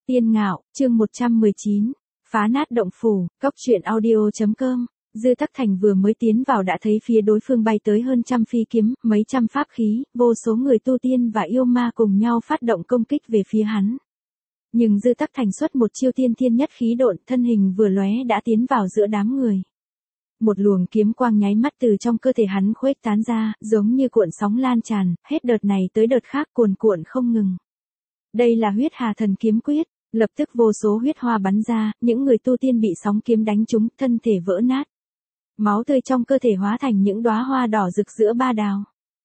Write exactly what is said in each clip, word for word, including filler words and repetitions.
Tiên Ngạo, chương một trăm mười chín, phá nát động phủ, cóc truyện audio chấm com. Dư Tắc Thành vừa mới tiến vào đã thấy phía đối phương bay tới hơn trăm phi kiếm, mấy trăm pháp khí, vô số người tu tiên và yêu ma cùng nhau phát động công kích về phía hắn. Nhưng Dư Tắc Thành xuất một chiêu tiên thiên nhất khí độn, thân hình vừa lóe đã tiến vào giữa đám người. Một luồng kiếm quang nháy mắt từ trong cơ thể hắn khuếch tán ra, giống như cuộn sóng lan tràn, hết đợt này tới đợt khác cuồn cuộn không ngừng. Đây là huyết hà thần kiếm quyết, lập tức vô số huyết hoa bắn ra, những người tu tiên bị sóng kiếm đánh trúng, thân thể vỡ nát. Máu tươi trong cơ thể hóa thành những đóa hoa đỏ rực giữa ba đào.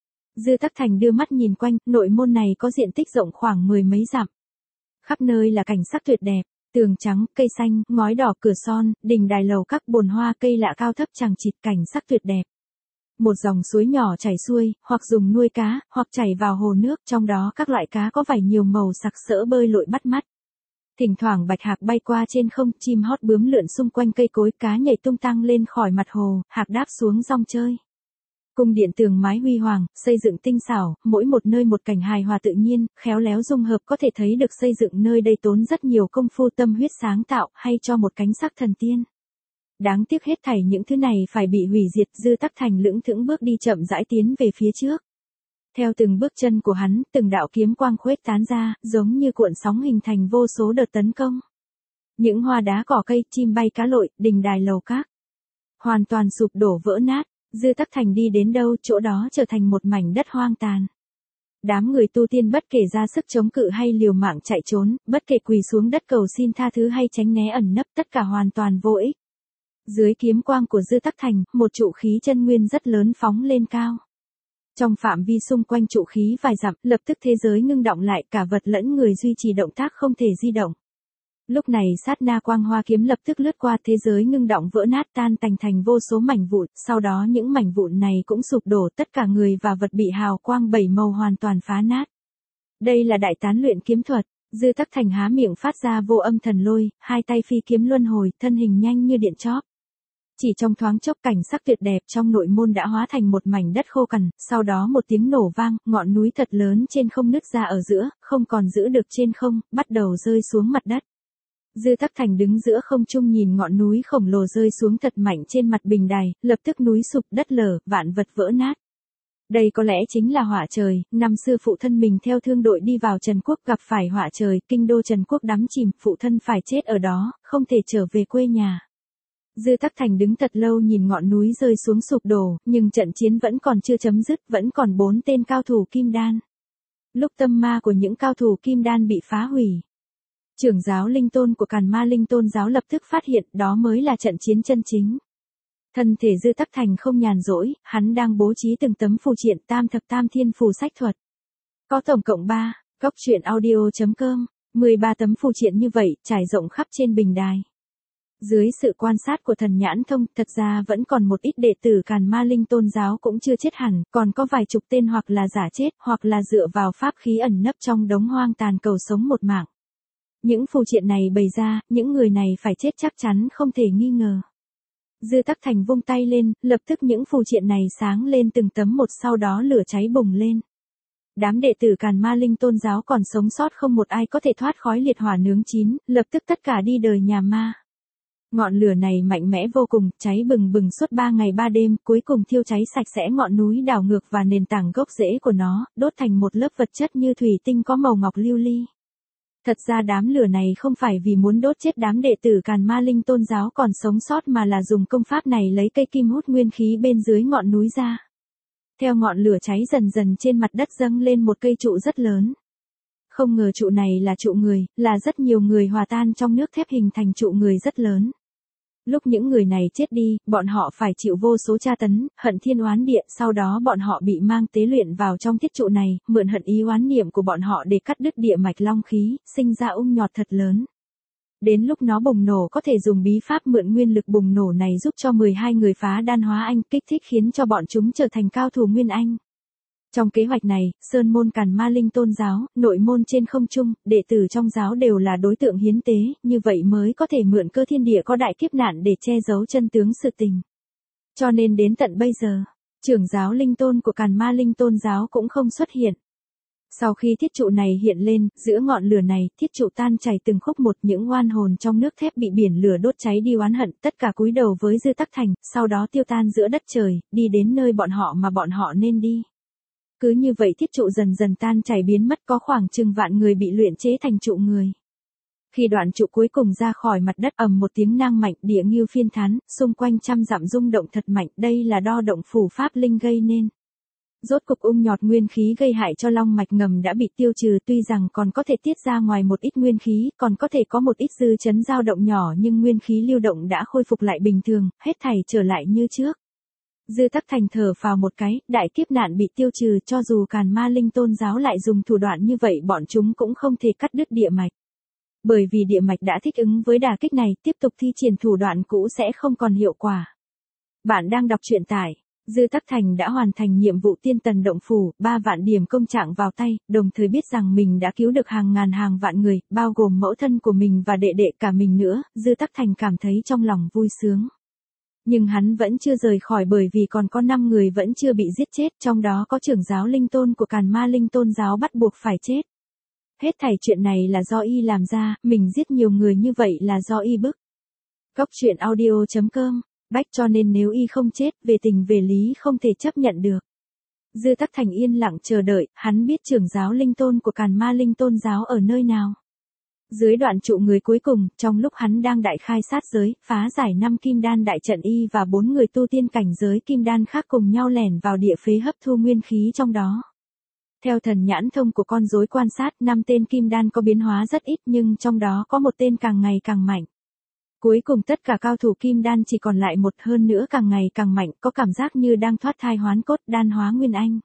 Dư Tắc Thành đưa mắt nhìn quanh, nội môn này có diện tích rộng khoảng mười mấy dặm. Khắp nơi là cảnh sắc tuyệt đẹp, tường trắng, cây xanh, ngói đỏ, cửa son, đình đài lầu các bồn hoa cây lạ cao thấp chằng chịt, cảnh sắc tuyệt đẹp. Một dòng suối nhỏ chảy xuôi, hoặc dùng nuôi cá, hoặc chảy vào hồ nước, trong đó các loại cá có vảy nhiều màu sặc sỡ bơi lội bắt mắt. Thỉnh thoảng bạch hạc bay qua trên không, chim hót bướm lượn xung quanh cây cối, cá nhảy tung tăng lên khỏi mặt hồ, hạc đáp xuống dòng chơi. Cung điện tường mái huy hoàng, xây dựng tinh xảo, mỗi một nơi một cảnh hài hòa tự nhiên, khéo léo dung hợp, có thể thấy được xây dựng nơi đây tốn rất nhiều công phu tâm huyết sáng tạo, hay cho một cánh sắc thần tiên. Đáng tiếc hết thảy những thứ này phải bị hủy diệt. Dư Tắc Thành lững thững bước đi chậm rãi tiến về phía trước. Theo từng bước chân của hắn, từng đạo kiếm quang khuếch tán ra, giống như cuộn sóng hình thành vô số đợt tấn công. Những hoa đá cỏ cây, chim bay cá lội, đình đài lầu các hoàn toàn sụp đổ vỡ nát. Dư Tắc Thành đi đến đâu, chỗ đó trở thành một mảnh đất hoang tàn. Đám người tu tiên bất kể ra sức chống cự hay liều mạng chạy trốn, bất kể quỳ xuống đất cầu xin tha thứ hay tránh né ẩn nấp, tất cả hoàn toàn vô ích. Dưới kiếm quang của Dư Tắc Thành, một trụ khí chân nguyên rất lớn phóng lên cao. Trong phạm vi xung quanh trụ khí vài dặm, lập tức thế giới ngưng động lại, cả vật lẫn người duy trì động tác không thể di động. Lúc này sát na quang hoa kiếm lập tức lướt qua, thế giới ngưng động vỡ nát tan tành thành vô số mảnh vụn, sau đó những mảnh vụn này cũng sụp đổ, tất cả người và vật bị hào quang bảy màu hoàn toàn phá nát. Đây là đại tán luyện kiếm thuật. Dư Tắc Thành há miệng phát ra vô âm thần lôi, hai tay phi kiếm luân hồi, thân hình nhanh như điện chóp. Chỉ trong thoáng chốc cảnh sắc tuyệt đẹp trong nội môn đã hóa thành một mảnh đất khô cằn, sau đó một tiếng nổ vang, ngọn núi thật lớn trên không nứt ra ở giữa, không còn giữ được trên không, bắt đầu rơi xuống mặt đất. Dư Tắc Thành đứng giữa không trung nhìn ngọn núi khổng lồ rơi xuống thật mạnh trên mặt bình đài, lập tức núi sụp đất lở, vạn vật vỡ nát. Đây có lẽ chính là họa trời, năm xưa phụ thân mình theo thương đội đi vào Trần Quốc gặp phải họa trời, kinh đô Trần Quốc đắm chìm, phụ thân phải chết ở đó, không thể trở về quê nhà. Dư Tắc Thành đứng thật lâu nhìn ngọn núi rơi xuống sụp đổ, nhưng trận chiến vẫn còn chưa chấm dứt, vẫn còn bốn tên cao thủ kim đan. Lúc tâm ma của những cao thủ kim đan bị phá hủy, trưởng giáo linh tôn của Càn Ma Linh Tôn giáo lập tức phát hiện đó mới là trận chiến chân chính. Thân thể Dư Tắc Thành không nhàn rỗi, hắn đang bố trí từng tấm phù triện tam thập tam thiên phù sách thuật. Có tổng cộng ba, cóc truyện audio chấm com, mười ba tấm phù triện như vậy, trải rộng khắp trên bình đài. Dưới sự quan sát của thần nhãn thông, thật ra vẫn còn một ít đệ tử Càn Ma Linh Tôn giáo cũng chưa chết hẳn, còn có vài chục tên hoặc là giả chết, hoặc là dựa vào pháp khí ẩn nấp trong đống hoang tàn cầu sống một mạng. Những phù triện này bày ra, những người này phải chết chắc chắn không thể nghi ngờ. Dư Tắc Thành vung tay lên, lập tức những phù triện này sáng lên từng tấm một, sau đó lửa cháy bùng lên. Đám đệ tử Càn Ma Linh Tôn giáo còn sống sót không một ai có thể thoát khói liệt hỏa nướng chín, lập tức tất cả đi đời nhà ma. Ngọn lửa này mạnh mẽ vô cùng, cháy bừng bừng suốt ba ngày ba đêm, cuối cùng thiêu cháy sạch sẽ ngọn núi đảo ngược và nền tảng gốc rễ của nó, đốt thành một lớp vật chất như thủy tinh có màu ngọc lưu ly. Thật ra đám lửa này không phải vì muốn đốt chết đám đệ tử Càn Ma Linh Tôn giáo còn sống sót mà là dùng công pháp này lấy cây kim hút nguyên khí bên dưới ngọn núi ra. Theo ngọn lửa cháy dần dần trên mặt đất dâng lên một cây trụ rất lớn. Không ngờ trụ này là trụ người, là rất nhiều người hòa tan trong nước thép hình thành trụ người rất lớn. Lúc những người này chết đi, bọn họ phải chịu vô số tra tấn, hận thiên oán địa, sau đó bọn họ bị mang tế luyện vào trong thiết trụ này, mượn hận ý oán niệm của bọn họ để cắt đứt địa mạch long khí, sinh ra ung nhọt thật lớn. Đến lúc nó bùng nổ có thể dùng bí pháp mượn nguyên lực bùng nổ này giúp cho mười hai người phá đan hóa anh, kích thích khiến cho bọn chúng trở thành cao thủ nguyên anh. Trong kế hoạch này, Sơn môn Càn Ma Linh Tôn giáo, nội môn trên không trung, đệ tử trong giáo đều là đối tượng hiến tế, như vậy mới có thể mượn cơ thiên địa có đại kiếp nạn để che giấu chân tướng sự tình. Cho nên đến tận bây giờ, trưởng giáo Linh Tôn của Càn Ma Linh Tôn giáo cũng không xuất hiện. Sau khi thiết trụ này hiện lên, giữa ngọn lửa này, thiết trụ tan chảy từng khúc một, những oan hồn trong nước thép bị biển lửa đốt cháy đi oán hận, tất cả cúi đầu với Dư Tắc Thành, sau đó tiêu tan giữa đất trời, đi đến nơi bọn họ mà bọn họ nên đi. Cứ như vậy thiết trụ dần dần tan chảy biến mất, có khoảng chừng vạn người bị luyện chế thành trụ người. Khi đoạn trụ cuối cùng ra khỏi mặt đất, ầm một tiếng nang mạnh, địa ngưu phiên thán, xung quanh trăm dặm rung động thật mạnh, đây là đo động phủ pháp linh gây nên. Rốt cục ung nhọt nguyên khí gây hại cho long mạch ngầm đã bị tiêu trừ, tuy rằng còn có thể tiết ra ngoài một ít nguyên khí, còn có thể có một ít dư chấn dao động nhỏ, nhưng nguyên khí lưu động đã khôi phục lại bình thường, hết thảy trở lại như trước. Dư Tắc Thành thở phào một cái, đại kiếp nạn bị tiêu trừ, cho dù Càn Ma Linh tôn giáo lại dùng thủ đoạn như vậy, bọn chúng cũng không thể cắt đứt địa mạch. Bởi vì địa mạch đã thích ứng với đả kích này, tiếp tục thi triển thủ đoạn cũ sẽ không còn hiệu quả. Bạn đang đọc truyện tại Dư Tắc Thành đã hoàn thành nhiệm vụ tiên tần động phủ, ba vạn điểm công trạng vào tay, đồng thời biết rằng mình đã cứu được hàng ngàn hàng vạn người, bao gồm mẫu thân của mình và đệ đệ cả mình nữa, Dư Tắc Thành cảm thấy trong lòng vui sướng. Nhưng hắn vẫn chưa rời khỏi bởi vì còn có năm người vẫn chưa bị giết chết, trong đó có trưởng giáo linh tôn của Càn Ma Linh tôn giáo bắt buộc phải chết. Hết thảy chuyện này là do y làm ra, mình giết nhiều người như vậy là do y bức. Cốc truyện audio chấm com, bách cho nên nếu y không chết, về tình về lý không thể chấp nhận được. Dư Tắc Thành yên lặng chờ đợi, hắn biết trưởng giáo linh tôn của Càn Ma Linh tôn giáo ở nơi nào. Dưới đoạn trụ người cuối cùng, trong lúc hắn đang đại khai sát giới, phá giải năm kim đan đại trận, y và bốn người tu tiên cảnh giới kim đan khác cùng nhau lẻn vào địa phế hấp thu nguyên khí trong đó. Theo thần nhãn thông của con rối quan sát, năm tên kim đan có biến hóa rất ít, nhưng trong đó có một tên càng ngày càng mạnh. Cuối cùng tất cả cao thủ kim đan chỉ còn lại một, hơn nữa càng ngày càng mạnh, có cảm giác như đang thoát thai hoán cốt, đan hóa nguyên anh.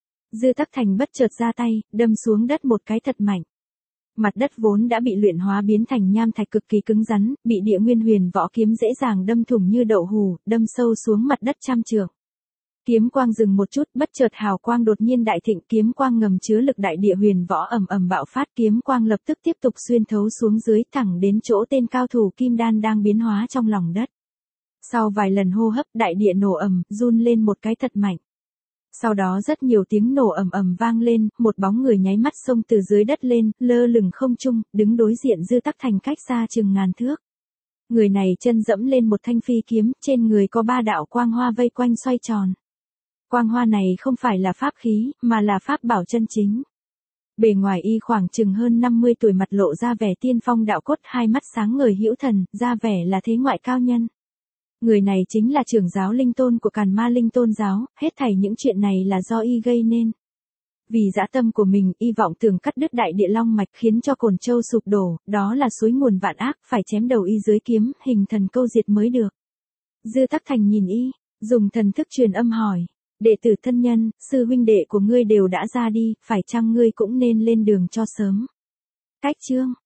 Dư Tắc Thành bất chợt ra tay, đâm xuống đất một cái thật mạnh. Mặt đất vốn đã bị luyện hóa biến thành nham thạch cực kỳ cứng rắn, bị địa nguyên huyền võ kiếm dễ dàng đâm thủng như đậu hù, đâm sâu xuống mặt đất trăm trượng. Kiếm quang dừng một chút, bất chợt hào quang đột nhiên đại thịnh, kiếm quang ngầm chứa lực đại địa huyền võ ầm ầm bạo phát, kiếm quang lập tức tiếp tục xuyên thấu xuống dưới, thẳng đến chỗ tên cao thủ kim đan đang biến hóa trong lòng đất. Sau vài lần hô hấp, đại địa nổ ầm, run lên một cái thật mạnh. Sau đó rất nhiều tiếng nổ ầm ầm vang lên, một bóng người nháy mắt xông từ dưới đất lên, lơ lửng không trung, đứng đối diện Dư Tắc Thành cách xa chừng ngàn thước. Người này chân dẫm lên một thanh phi kiếm, trên người có ba đạo quang hoa vây quanh xoay tròn. Quang hoa này không phải là pháp khí, mà là pháp bảo chân chính. Bề ngoài y khoảng chừng hơn năm mươi tuổi, mặt lộ ra vẻ tiên phong đạo cốt, hai mắt sáng ngời hữu thần, ra vẻ là thế ngoại cao nhân. Người này chính là trưởng giáo linh tôn của Càn Ma Linh tôn giáo, hết thảy những chuyện này là do y gây nên. Vì dã tâm của mình, y vọng tưởng cắt đứt đại địa long mạch khiến cho Cổn Châu sụp đổ, đó là suối nguồn vạn ác, phải chém đầu y dưới kiếm, hình thần câu diệt mới được. Dư Tắc Thành nhìn y, dùng thần thức truyền âm hỏi. Đệ tử thân nhân, sư huynh đệ của ngươi đều đã ra đi, phải chăng ngươi cũng nên lên đường cho sớm. Cách chương